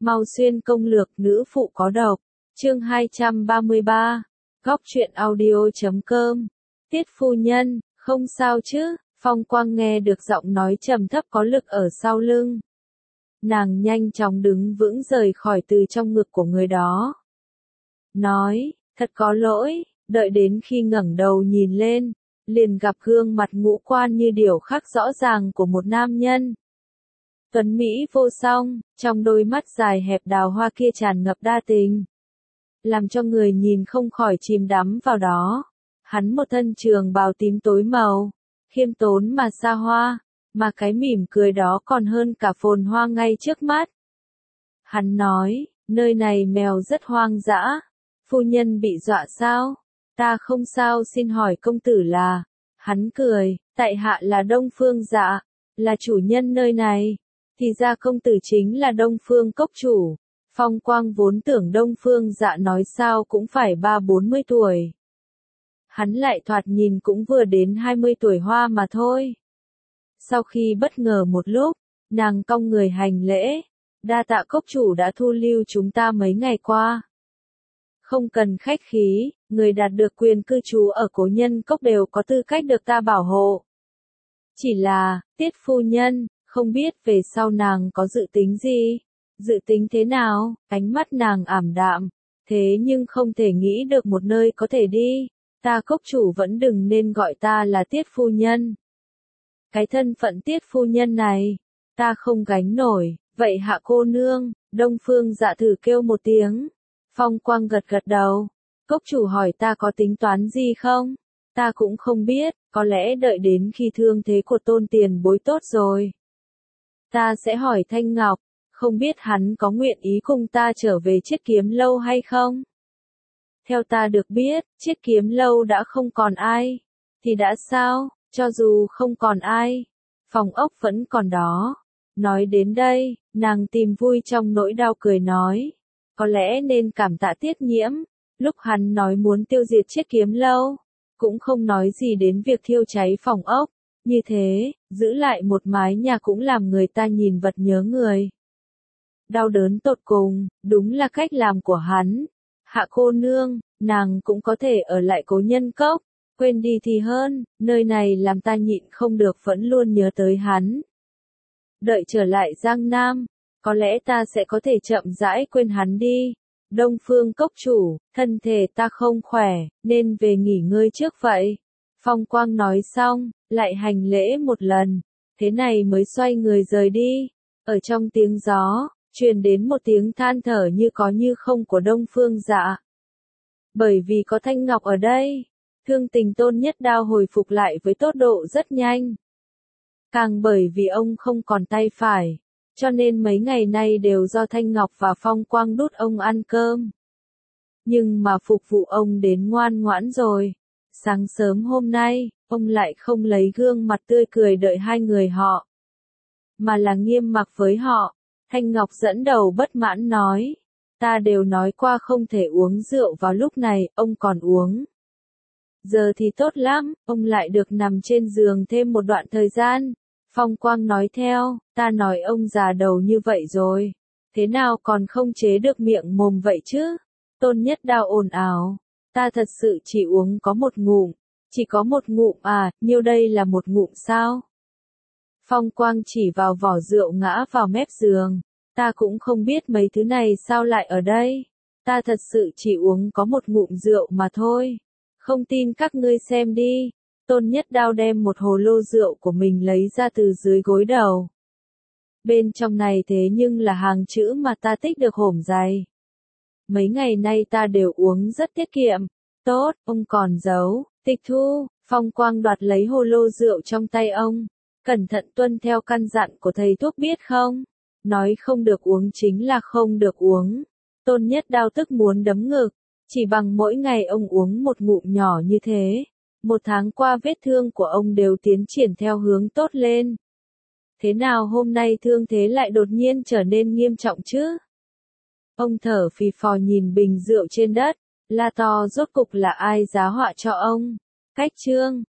Mau xuyên công lược nữ phụ có độc. Chương 233. Góc truyện audio.com. Tiết phu nhân, không sao chứ? Phong Quang nghe được giọng nói trầm thấp có lực ở sau lưng. Nàng nhanh chóng đứng vững rời khỏi từ trong ngực của người đó. Nói, thật có lỗi, đợi đến khi ngẩng đầu nhìn lên, liền gặp gương mặt ngũ quan như điểu khắc rõ ràng của một nam nhân. Tuấn Mỹ vô song, trong đôi mắt dài hẹp đào hoa kia tràn ngập đa tình, làm cho người nhìn không khỏi chìm đắm vào đó. Hắn một thân trường bào tím tối màu, khiêm tốn mà xa hoa, mà cái mỉm cười đó còn hơn cả phồn hoa ngay trước mắt. Hắn nói, nơi này mèo rất hoang dã, phu nhân bị dọa sao? Ta không sao, xin hỏi công tử là. Hắn cười, tại hạ là Đông Phương Dạ, là chủ nhân nơi này. Thì ra công tử chính là Đông Phương cốc chủ. Phong Quang vốn tưởng Đông Phương Dạ nói sao cũng phải 30-40 tuổi. Hắn lại thoạt nhìn cũng vừa đến 20 tuổi hoa mà thôi. Sau khi bất ngờ một lúc, nàng cong người hành lễ. Đa tạ cốc chủ đã thu lưu chúng ta mấy ngày qua. Không cần khách khí, người đạt được quyền cư trú ở Cố Nhân Cốc đều có tư cách được ta bảo hộ. Chỉ là, Tiết phu nhân, không biết về sau nàng có dự tính gì? Dự tính thế nào? Ánh mắt nàng ảm đạm, thế nhưng không thể nghĩ được một nơi có thể đi. Ta cốc chủ vẫn đừng nên gọi ta là Tiết phu nhân. Cái thân phận Tiết phu nhân này, ta không gánh nổi. Vậy hạ cô nương, Đông Phương Dạ thử kêu một tiếng. Phong Quang gật gật đầu. Cốc chủ hỏi ta có tính toán gì không? Ta cũng không biết, có lẽ đợi đến khi thương thế của Tôn tiền bối tốt rồi. Ta sẽ hỏi Thanh Ngọc, không biết hắn có nguyện ý cùng ta trở về Chiết Kiếm Lâu hay không? Theo ta được biết, Chiết Kiếm Lâu đã không còn ai. Thì đã sao, cho dù không còn ai, phòng ốc vẫn còn đó. Nói đến đây, nàng tìm vui trong nỗi đau cười nói. Có lẽ nên cảm tạ Tiết Nhiễm, lúc hắn nói muốn tiêu diệt Chiết Kiếm Lâu, cũng không nói gì đến việc thiêu cháy phòng ốc. Như thế, giữ lại một mái nhà cũng làm người ta nhìn vật nhớ người. Đau đớn tột cùng, đúng là cách làm của hắn. Hạ cô nương, nàng cũng có thể ở lại Cố Nhân Cốc, quên đi thì hơn, nơi này làm ta nhịn không được vẫn luôn nhớ tới hắn. Đợi trở lại Giang Nam, có lẽ ta sẽ có thể chậm rãi quên hắn đi. Đông Phương cốc chủ, thân thể ta không khỏe, nên về nghỉ ngơi trước vậy. Phong Quang nói xong, lại hành lễ một lần, thế này mới xoay người rời đi. Ở trong tiếng gió, truyền đến một tiếng than thở như có như không của Đông Phương Dạ. Bởi vì có Thanh Ngọc ở đây, thương tình Tôn Nhất Đao hồi phục lại với tốc độ rất nhanh. Càng bởi vì ông không còn tay phải, cho nên mấy ngày nay đều do Thanh Ngọc và Phong Quang đút ông ăn cơm. Nhưng mà phục vụ ông đến ngoan ngoãn rồi. Sáng sớm hôm nay, ông lại không lấy gương mặt tươi cười đợi hai người họ, mà là nghiêm mặc với họ. Thanh Ngọc dẫn đầu bất mãn nói, ta đều nói qua không thể uống rượu vào lúc này, ông còn uống. Giờ thì tốt lắm, ông lại được nằm trên giường thêm một đoạn thời gian. Phong Quang nói theo, ta nói ông già đầu như vậy rồi, thế nào còn không chế được miệng mồm vậy chứ? Tôn Nhất Đao ồn ào, ta thật sự chỉ uống có một ngụm, chỉ có một ngụm à, nhiêu đây là một ngụm sao? Phong Quang chỉ vào vỏ rượu ngã vào mép giường, ta cũng không biết mấy thứ này sao lại ở đây, ta thật sự chỉ uống có một ngụm rượu mà thôi, không tin các ngươi xem đi. Tôn Nhất Đao đem một hồ lô rượu của mình lấy ra từ dưới gối đầu. Bên trong này thế nhưng là hàng chữ mà ta tích được hổm dày. Mấy ngày nay ta đều uống rất tiết kiệm. Tốt, ông còn giấu. Tịch thu, Phong Quang đoạt lấy hồ lô rượu trong tay ông. Cẩn thận tuân theo căn dặn của thầy thuốc biết không? Nói không được uống chính là không được uống. Tôn Nhất Đao tức muốn đấm ngực. Chỉ bằng mỗi ngày ông uống một ngụm nhỏ như thế. Một tháng qua vết thương của ông đều tiến triển theo hướng tốt lên. Thế nào hôm nay thương thế lại đột nhiên trở nên nghiêm trọng chứ? Ông thở phì phò nhìn bình rượu trên đất, la to rốt cục là ai giá họa cho ông? Cách chương